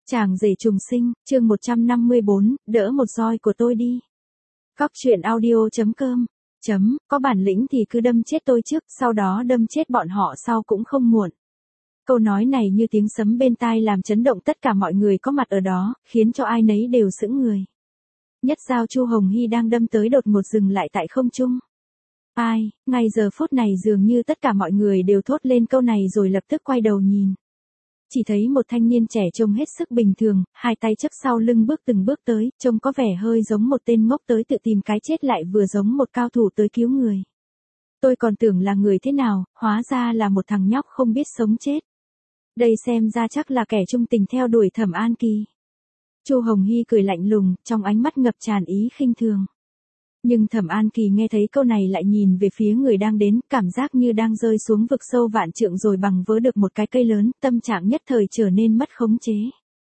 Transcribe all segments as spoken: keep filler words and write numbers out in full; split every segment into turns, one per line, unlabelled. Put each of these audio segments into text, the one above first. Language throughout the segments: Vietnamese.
Chàng rể trùng sinh, chương một trăm năm mươi bốn, đỡ một roi của tôi đi. Cóc truyện audio chấm com, chấm, có bản lĩnh thì cứ đâm chết tôi trước, sau đó đâm chết bọn họ sau cũng không muộn. Câu nói này như tiếng sấm bên tai làm chấn động tất cả mọi người có mặt ở đó, khiến cho ai nấy đều sững người. Nhất dao Chu Hồng Hy đang đâm tới đột ngột dừng lại tại không trung. Ai, ngay giờ phút này dường như tất cả mọi người đều thốt lên câu này rồi lập tức quay đầu nhìn. Chỉ thấy một thanh niên trẻ trông hết sức bình thường, hai tay chấp sau lưng bước từng bước tới, trông có vẻ hơi giống một tên ngốc tới tự tìm cái chết lại vừa giống một cao thủ tới cứu người. Tôi còn tưởng là người thế nào, hóa ra là một thằng nhóc không biết sống chết. Đây xem ra chắc là kẻ trung tình theo đuổi Thẩm An Kỳ. Chu Hồng Hy cười lạnh lùng, trong ánh mắt ngập tràn ý khinh thường. Nhưng Thẩm An Kỳ nghe thấy câu này lại nhìn về phía người đang đến, cảm giác như đang rơi xuống vực sâu vạn trượng rồi bằng vớ được một cái cây lớn, tâm trạng nhất thời trở nên mất khống chế.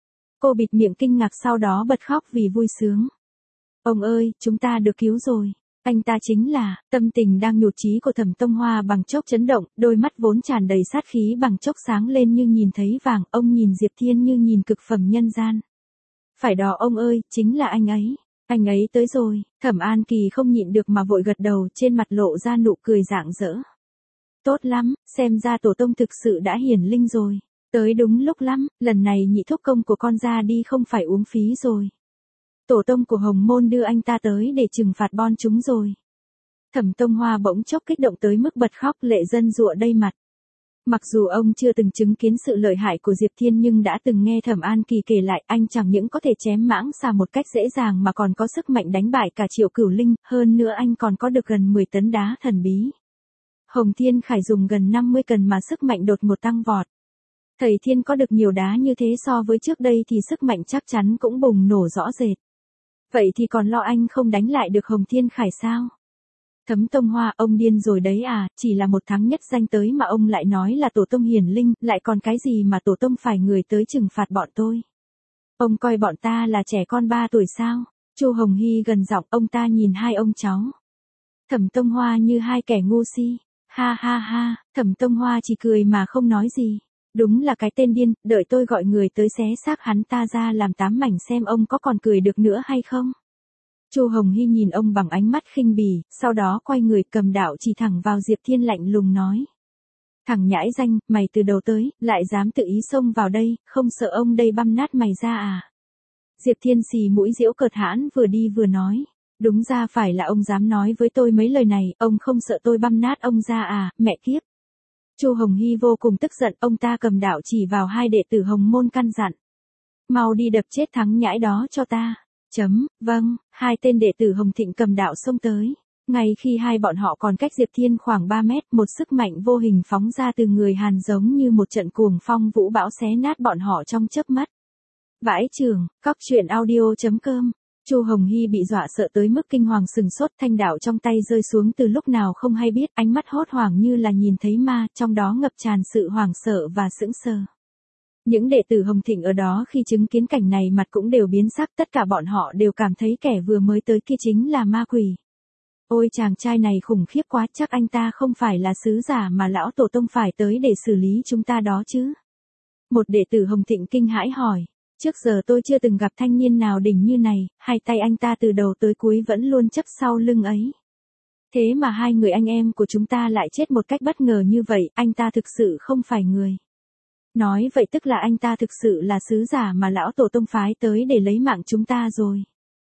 Cô bịt miệng kinh ngạc sau đó bật khóc vì vui sướng. Ông ơi, chúng ta được cứu rồi. Anh ta chính là, tâm tình đang nhụt chí của Thẩm Tông Hoa bằng chốc chấn động, đôi mắt vốn tràn đầy sát khí bằng chốc sáng lên như nhìn thấy vàng, ông nhìn Diệp Thiên như nhìn cực phẩm nhân gian. Phải đó ông ơi, chính là anh ấy. Anh ấy tới rồi, Thẩm An Kỳ không nhịn được mà vội gật đầu, trên mặt lộ ra nụ cười rạng rỡ. Tốt lắm, xem ra tổ tông thực sự đã hiển linh rồi. Tới đúng lúc lắm, lần này nhị thúc công của con ra đi không phải uống phí rồi. Tổ tông của Hồng Môn đưa anh ta tới để trừng phạt bon chúng rồi. Thẩm Tông Hoa bỗng chốc kích động tới mức bật khóc lệ rân rụa đầy mặt. Mặc dù ông chưa từng chứng kiến sự lợi hại của Diệp Thiên nhưng đã từng nghe Thẩm An Kỳ kể lại anh chẳng những có thể chém mãng xà một cách dễ dàng mà còn có sức mạnh đánh bại cả Triệu Cửu Linh, hơn nữa anh còn có được gần mười tấn đá thần bí. Hồng Thiên Khải dùng gần năm mươi cân mà sức mạnh đột ngột tăng vọt. Thầy Thiên có được nhiều đá như thế so với trước đây thì sức mạnh chắc chắn cũng bùng nổ rõ rệt. Vậy thì còn lo anh không đánh lại được Hồng Thiên Khải sao? Thẩm Tông Hoa, ông điên rồi đấy à, chỉ là một tháng nhất danh tới mà ông lại nói là tổ tông hiển linh, lại còn cái gì mà tổ tông phải người tới trừng phạt bọn tôi. Ông coi bọn ta là trẻ con ba tuổi sao? Chu Hồng Hy gần giọng, ông ta nhìn hai ông cháu. Thẩm Tông Hoa như hai kẻ ngu si. Ha ha ha, Thẩm Tông Hoa chỉ cười mà không nói gì. Đúng là cái tên điên, đợi tôi gọi người tới xé xác hắn ta ra làm tám mảnh xem ông có còn cười được nữa hay không. Chu Hồng Hy nhìn ông bằng ánh mắt khinh bỉ, sau đó quay người cầm đạo chỉ thẳng vào Diệp Thiên lạnh lùng nói. Thằng nhãi danh, mày từ đầu tới, lại dám tự ý xông vào đây, không sợ ông đây băm nát mày ra à? Diệp Thiên xì mũi giễu cợt hãn vừa đi vừa nói. Đúng ra phải là ông dám nói với tôi mấy lời này, ông không sợ tôi băm nát ông ra à, mẹ kiếp. Chu Hồng Hy vô cùng tức giận, ông ta cầm đạo chỉ vào hai đệ tử Hồng Môn căn dặn. Mau đi đập chết thằng nhãi đó cho ta. Chấm, vâng, hai tên đệ tử Hồng Thịnh cầm đạo xông tới. Ngay khi hai bọn họ còn cách Diệp Thiên khoảng ba mét, một sức mạnh vô hình phóng ra từ người Hàn giống như một trận cuồng phong vũ bão xé nát bọn họ trong chớp mắt. Vãi chưởng, cóc truyện audio chấm com. Chu Hồng Hy bị dọa sợ tới mức kinh hoàng sừng sốt, thanh đạo trong tay rơi xuống từ lúc nào không hay biết, ánh mắt hốt hoảng như là nhìn thấy ma, trong đó ngập tràn sự hoảng sợ và sững sờ. Những đệ tử Hồng Thịnh ở đó khi chứng kiến cảnh này mặt cũng đều biến sắc, tất cả bọn họ đều cảm thấy kẻ vừa mới tới kia chính là ma quỷ. Ôi chàng trai này khủng khiếp quá, chắc anh ta không phải là sứ giả mà lão tổ tông phải tới để xử lý chúng ta đó chứ. Một đệ tử Hồng Thịnh kinh hãi hỏi, trước giờ tôi chưa từng gặp thanh niên nào đỉnh như này, hai tay anh ta từ đầu tới cuối vẫn luôn chấp sau lưng ấy. Thế mà hai người anh em của chúng ta lại chết một cách bất ngờ như vậy, anh ta thực sự không phải người. Nói vậy tức là anh ta thực sự là sứ giả mà lão tổ tông phái tới để lấy mạng chúng ta rồi.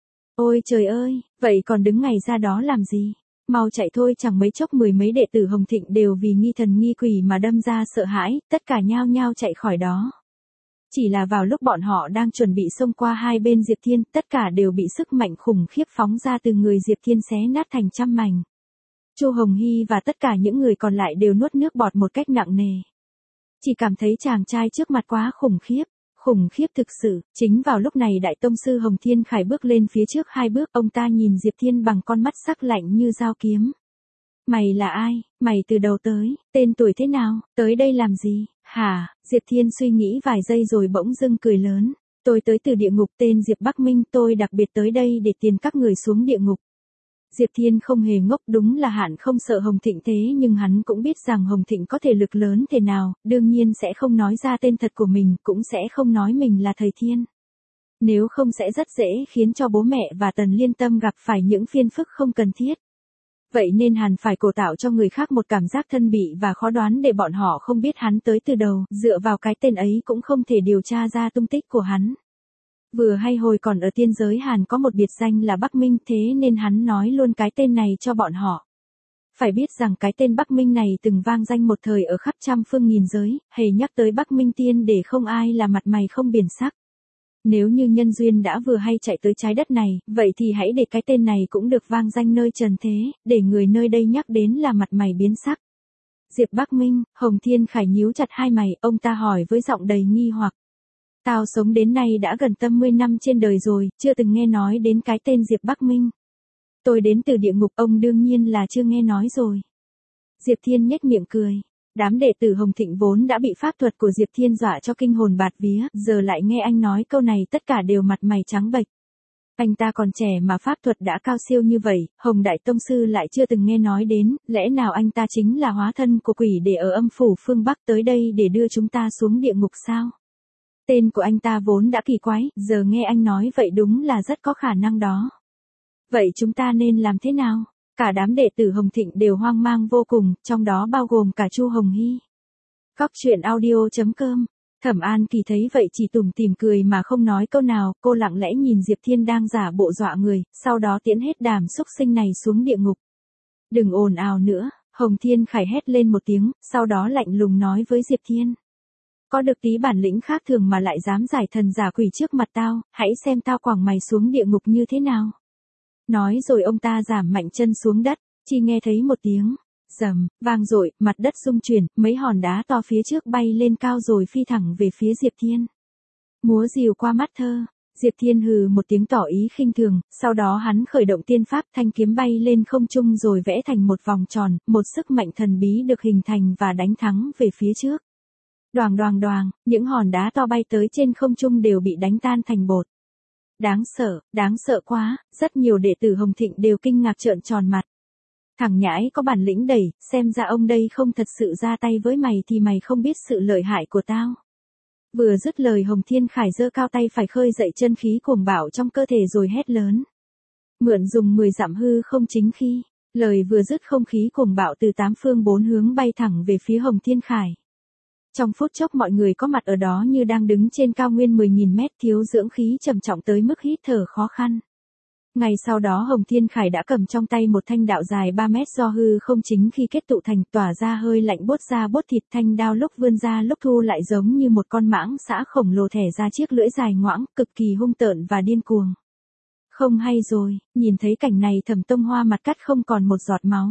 Ôi trời ơi, vậy còn đứng ngày ra đó làm gì? Mau chạy thôi, chẳng mấy chốc mười mấy đệ tử Hồng Thịnh đều vì nghi thần nghi quỷ mà đâm ra sợ hãi, tất cả nhao nhao chạy khỏi đó. Chỉ là vào lúc bọn họ đang chuẩn bị xông qua hai bên Diệp Thiên, tất cả đều bị sức mạnh khủng khiếp phóng ra từ người Diệp Thiên xé nát thành trăm mảnh. Chu Hồng Hy và tất cả những người còn lại đều nuốt nước bọt một cách nặng nề. Chỉ cảm thấy chàng trai trước mặt quá khủng khiếp, khủng khiếp thực sự. Chính vào lúc này Đại Tông Sư Hồng Thiên Khải bước lên phía trước hai bước, ông ta nhìn Diệp Thiên bằng con mắt sắc lạnh như dao kiếm. Mày là ai, mày từ đầu tới, tên tuổi thế nào, tới đây làm gì, hả? Diệp Thiên suy nghĩ vài giây rồi bỗng dưng cười lớn. Tôi tới từ địa ngục, tên Diệp Bắc Minh, tôi đặc biệt tới đây để tiền các người xuống địa ngục. Diệp Thiên không hề ngốc, đúng là hắn không sợ Hồng Thịnh thế nhưng hắn cũng biết rằng Hồng Thịnh có thể lực lớn thế nào, đương nhiên sẽ không nói ra tên thật của mình, cũng sẽ không nói mình là thầy Thiên. Nếu không sẽ rất dễ khiến cho bố mẹ và Tần Liên Tâm gặp phải những phiền phức không cần thiết. Vậy nên hắn phải cổ tạo cho người khác một cảm giác thân bị và khó đoán để bọn họ không biết hắn tới từ đầu, dựa vào cái tên ấy cũng không thể điều tra ra tung tích của hắn. Vừa hay hồi còn ở tiên giới Hàn có một biệt danh là Bắc Minh, thế nên hắn nói luôn cái tên này cho bọn họ. Phải biết rằng cái tên Bắc Minh này từng vang danh một thời ở khắp trăm phương nghìn giới, hề nhắc tới Bắc Minh Tiên để không ai là mặt mày không biển sắc. Nếu như nhân duyên đã vừa hay chạy tới trái đất này, vậy thì hãy để cái tên này cũng được vang danh nơi trần thế, để người nơi đây nhắc đến là mặt mày biến sắc. Diệp Bắc Minh, Hồng Thiên Khải nhíu chặt hai mày, ông ta hỏi với giọng đầy nghi hoặc. Tao sống đến nay đã gần tâm mươi năm trên đời rồi, chưa từng nghe nói đến cái tên Diệp Bắc Minh. Tôi đến từ địa ngục, ông đương nhiên là chưa nghe nói rồi. Diệp Thiên nhếch miệng cười. Đám đệ tử Hồng Thịnh vốn đã bị pháp thuật của Diệp Thiên dọa cho kinh hồn bạt vía, giờ lại nghe anh nói câu này tất cả đều mặt mày trắng bệch. Anh ta còn trẻ mà pháp thuật đã cao siêu như vậy, Hồng Đại Tông Sư lại chưa từng nghe nói đến, lẽ nào anh ta chính là hóa thân của quỷ để ở âm phủ phương Bắc tới đây để đưa chúng ta xuống địa ngục sao? Tên của anh ta vốn đã kỳ quái, giờ nghe anh nói vậy đúng là rất có khả năng đó. Vậy chúng ta nên làm thế nào? Cả đám đệ tử Hồng Thịnh đều hoang mang vô cùng, trong đó bao gồm cả Chu Hồng Hy. Cóc truyện audio chấm com. Thẩm An Kỳ thấy vậy chỉ tủm tỉm cười mà không nói câu nào, cô lặng lẽ nhìn Diệp Thiên đang giả bộ dọa người, sau đó tiễn hết đám xúc sinh này xuống địa ngục. Đừng ồn ào nữa, Hồng Thiên Khải hét lên một tiếng, sau đó lạnh lùng nói với Diệp Thiên. Có được tí bản lĩnh khác thường mà lại dám giải thần giả quỷ trước mặt tao, hãy xem tao quẳng mày xuống địa ngục như thế nào. Nói rồi ông ta giảm mạnh chân xuống đất, chỉ nghe thấy một tiếng rầm vang dội, mặt đất rung chuyển, mấy hòn đá to phía trước bay lên cao rồi phi thẳng về phía Diệp Thiên. Múa rìu qua mắt thơ, Diệp Thiên hừ một tiếng tỏ ý khinh thường, sau đó hắn khởi động tiên pháp, thanh kiếm bay lên không trung rồi vẽ thành một vòng tròn, một sức mạnh thần bí được hình thành và đánh thắng về phía trước. Đoàng đoàng đoàng, những hòn đá to bay tới trên không trung đều bị đánh tan thành bột. Đáng sợ, đáng sợ quá, rất nhiều đệ tử Hồng Thịnh đều kinh ngạc trợn tròn mặt. Thằng nhãi có bản lĩnh đẩy, xem ra ông đây không thật sự ra tay với mày thì mày không biết sự lợi hại của tao. Vừa dứt lời Hồng Thiên Khải giơ cao tay phải khơi dậy chân khí cuồng bạo trong cơ thể rồi hét lớn. Mượn dùng mười dặm hư không chính khí, lời vừa dứt không khí cuồng bạo từ tám phương bốn hướng bay thẳng về phía Hồng Thiên Khải. Trong phút chốc mọi người có mặt ở đó như đang đứng trên cao nguyên mười nghìn mét, thiếu dưỡng khí trầm trọng tới mức hít thở khó khăn. Ngày sau đó Hồng Thiên Khải đã cầm trong tay một thanh đạo dài ba mét do hư không chính khi kết tụ thành, tỏa ra hơi lạnh buốt da buốt thịt, thanh đao lúc vươn ra lúc thu lại giống như một con mãng xả khổng lồ thẻ ra chiếc lưỡi dài ngoãng, cực kỳ hung tợn và điên cuồng. Không hay rồi, nhìn thấy cảnh này Thẩm Tông Hoa mặt cắt không còn một giọt máu.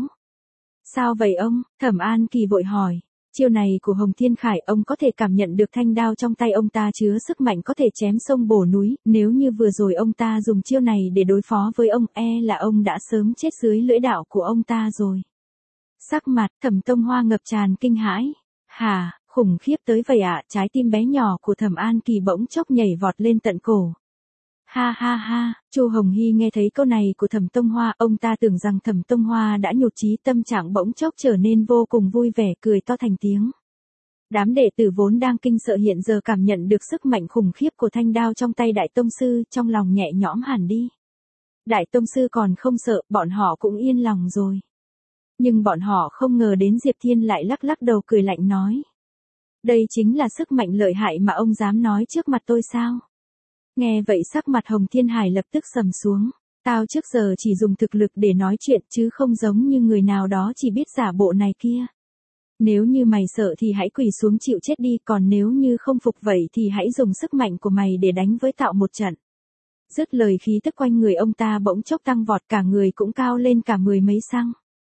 Sao vậy ông? Thẩm An Kỳ vội hỏi. Chiêu này của Hồng Thiên Khải, ông có thể cảm nhận được thanh đao trong tay ông ta chứa sức mạnh có thể chém sông bổ núi, nếu như vừa rồi ông ta dùng chiêu này để đối phó với ông, e là ông đã sớm chết dưới lưỡi đạo của ông ta rồi. Sắc mặt Thẩm Tông Hoa ngập tràn kinh hãi. Hà, khủng khiếp tới vậy ạ, à? Trái tim bé nhỏ của Thẩm An Kỳ bỗng chốc nhảy vọt lên tận cổ. Ha ha ha, Chu Hồng Hy nghe thấy câu này của Thẩm Tông Hoa, ông ta tưởng rằng Thẩm Tông Hoa đã nhụt chí, tâm trạng bỗng chốc trở nên vô cùng vui vẻ, cười to thành tiếng. Đám đệ tử vốn đang kinh sợ hiện giờ cảm nhận được sức mạnh khủng khiếp của thanh đao trong tay Đại Tông Sư, trong lòng nhẹ nhõm hẳn đi. Đại Tông Sư còn không sợ, bọn họ cũng yên lòng rồi. Nhưng bọn họ không ngờ đến Diệp Thiên lại lắc lắc đầu cười lạnh nói. Đây chính là sức mạnh lợi hại mà ông dám nói trước mặt tôi sao? Nghe vậy sắc mặt Hồng Thiên Hải lập tức sầm xuống. Tao trước giờ chỉ dùng thực lực để nói chuyện chứ không giống như người nào đó chỉ biết giả bộ này kia. Nếu như mày sợ thì hãy quỳ xuống chịu chết đi, còn nếu như không phục vậy thì hãy dùng sức mạnh của mày để đánh với Tạo một trận. Dứt lời khí tức quanh người ông ta bỗng chốc tăng vọt, cả người cũng cao lên cả mười mấy xăng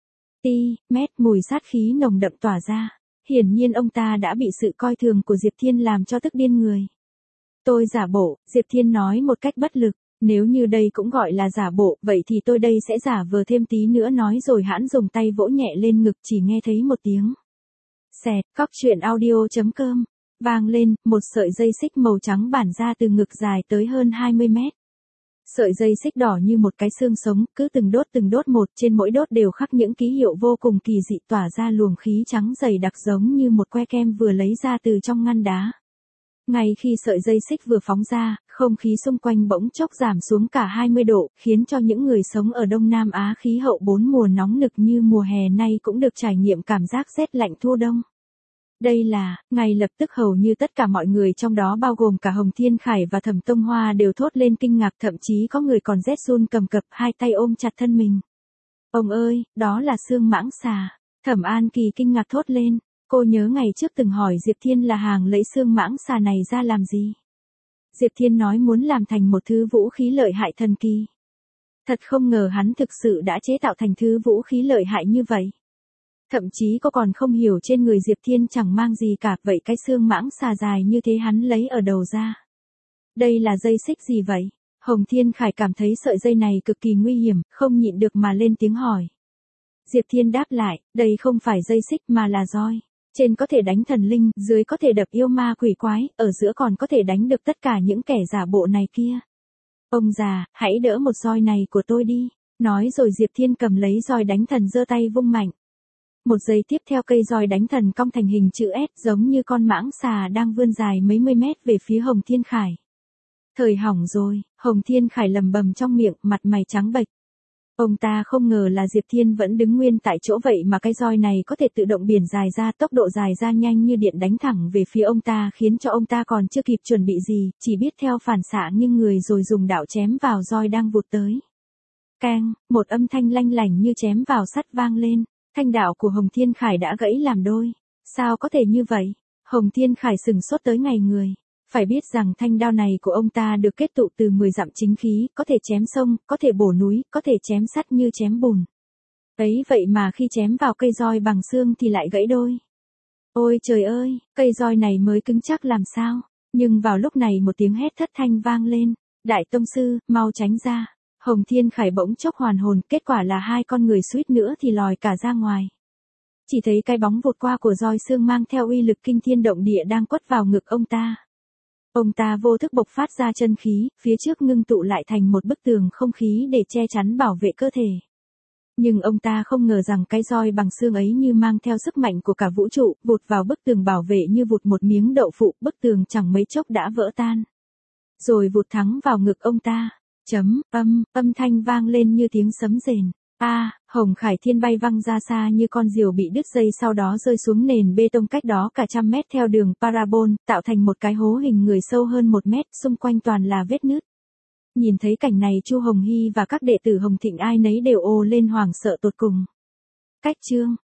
ti mét, mùi sát khí nồng đậm tỏa ra. Hiển nhiên ông ta đã bị sự coi thường của Diệp Thiên làm cho tức điên người. Tôi giả bộ, Diệp Thiên nói một cách bất lực, nếu như đây cũng gọi là giả bộ, vậy thì tôi đây sẽ giả vờ thêm tí nữa, nói rồi hãn dùng tay vỗ nhẹ lên ngực, chỉ nghe thấy một tiếng. Xẹt, cóc truyện audio chấm com, vang lên, một sợi dây xích màu trắng bản ra từ ngực dài tới hơn hai mươi mét. Sợi dây xích đỏ như một cái xương sống, cứ từng đốt từng đốt một, trên mỗi đốt đều khắc những ký hiệu vô cùng kỳ dị tỏa ra luồng khí trắng dày đặc giống như một que kem vừa lấy ra từ trong ngăn đá. Ngay khi sợi dây xích vừa phóng ra, không khí xung quanh bỗng chốc giảm xuống cả hai mươi độ, khiến cho những người sống ở Đông Nam Á khí hậu bốn mùa nóng nực như mùa hè nay cũng được trải nghiệm cảm giác rét lạnh thu đông. Đây là, ngay lập tức hầu như tất cả mọi người trong đó bao gồm cả Hồng Thiên Khải và Thẩm Tông Hoa đều thốt lên kinh ngạc, thậm chí có người còn rét run cầm cập, hai tay ôm chặt thân mình. Ông ơi, đó là xương mãng xà. Thẩm An Kỳ kinh ngạc thốt lên, cô nhớ ngày trước từng hỏi Diệp Thiên là hàng lấy xương mãng xà này ra làm gì. Diệp Thiên nói muốn làm thành một thứ vũ khí lợi hại thần kỳ. Thật không ngờ hắn thực sự đã chế tạo thành thứ vũ khí lợi hại như vậy. Thậm chí cô còn không hiểu trên người Diệp Thiên chẳng mang gì cả, vậy cái xương mãng xà dài như thế hắn lấy ở đầu ra. Đây là dây xích gì vậy? Hồng Thiên Khải cảm thấy sợi dây này cực kỳ nguy hiểm, không nhịn được mà lên tiếng hỏi. Diệp Thiên đáp lại, đây không phải dây xích mà là roi. Trên có thể đánh thần linh, dưới có thể đập yêu ma quỷ quái, ở giữa còn có thể đánh được tất cả những kẻ giả bộ này kia. Ông già, hãy đỡ một roi này của tôi đi. Nói rồi Diệp Thiên cầm lấy roi đánh thần giơ tay vung mạnh. Một giây tiếp theo cây roi đánh thần cong thành hình chữ S giống như con mãng xà đang vươn dài mấy mươi mét về phía Hồng Thiên Khải. Thời hỏng rồi, Hồng Thiên Khải lầm bầm trong miệng, mặt mày trắng bệch. Ông ta không ngờ là Diệp Thiên vẫn đứng nguyên tại chỗ vậy mà cái roi này có thể tự động biển dài ra, tốc độ dài ra nhanh như điện đánh thẳng về phía ông ta, khiến cho ông ta còn chưa kịp chuẩn bị gì, chỉ biết theo phản xạ nghiêng người rồi dùng đạo chém vào roi đang vụt tới. Keng, một âm thanh lanh lảnh như chém vào sắt vang lên, thanh đạo của Hồng Thiên Khải đã gãy làm đôi. Sao có thể như vậy? Hồng Thiên Khải sừng sốt tới ngày người. Phải biết rằng thanh đao này của ông ta được kết tụ từ mười dặm chính khí, có thể chém sông, có thể bổ núi, có thể chém sắt như chém bùn. Ấy vậy mà khi chém vào cây roi bằng xương thì lại gãy đôi. Ôi trời ơi, cây roi này mới cứng chắc làm sao? Nhưng vào lúc này một tiếng hét thất thanh vang lên. Đại tông sư, mau tránh ra. Hồng Thiên Khải bỗng chốc hoàn hồn, kết quả là hai con người suýt nữa thì lòi cả ra ngoài. Chỉ thấy cái bóng vụt qua của roi xương mang theo uy lực kinh thiên động địa đang quất vào ngực ông ta. Ông ta vô thức bộc phát ra chân khí, phía trước ngưng tụ lại thành một bức tường không khí để che chắn bảo vệ cơ thể. Nhưng ông ta không ngờ rằng cái roi bằng xương ấy như mang theo sức mạnh của cả vũ trụ, vụt vào bức tường bảo vệ như vụt một miếng đậu phụ, bức tường chẳng mấy chốc đã vỡ tan. Rồi vụt thẳng vào ngực ông ta. Chấm, âm, âm thanh vang lên như tiếng sấm rền. A, à, Hồng Khải Thiên bay văng ra xa như con diều bị đứt dây, sau đó rơi xuống nền bê tông cách đó cả trăm mét theo đường parabol, tạo thành một cái hố hình người sâu hơn một mét, xung quanh toàn là vết nứt. Nhìn thấy cảnh này, Chu Hồng Hy và các đệ tử Hồng Thịnh ai nấy đều ồ lên hoảng sợ tột cùng. Cách chương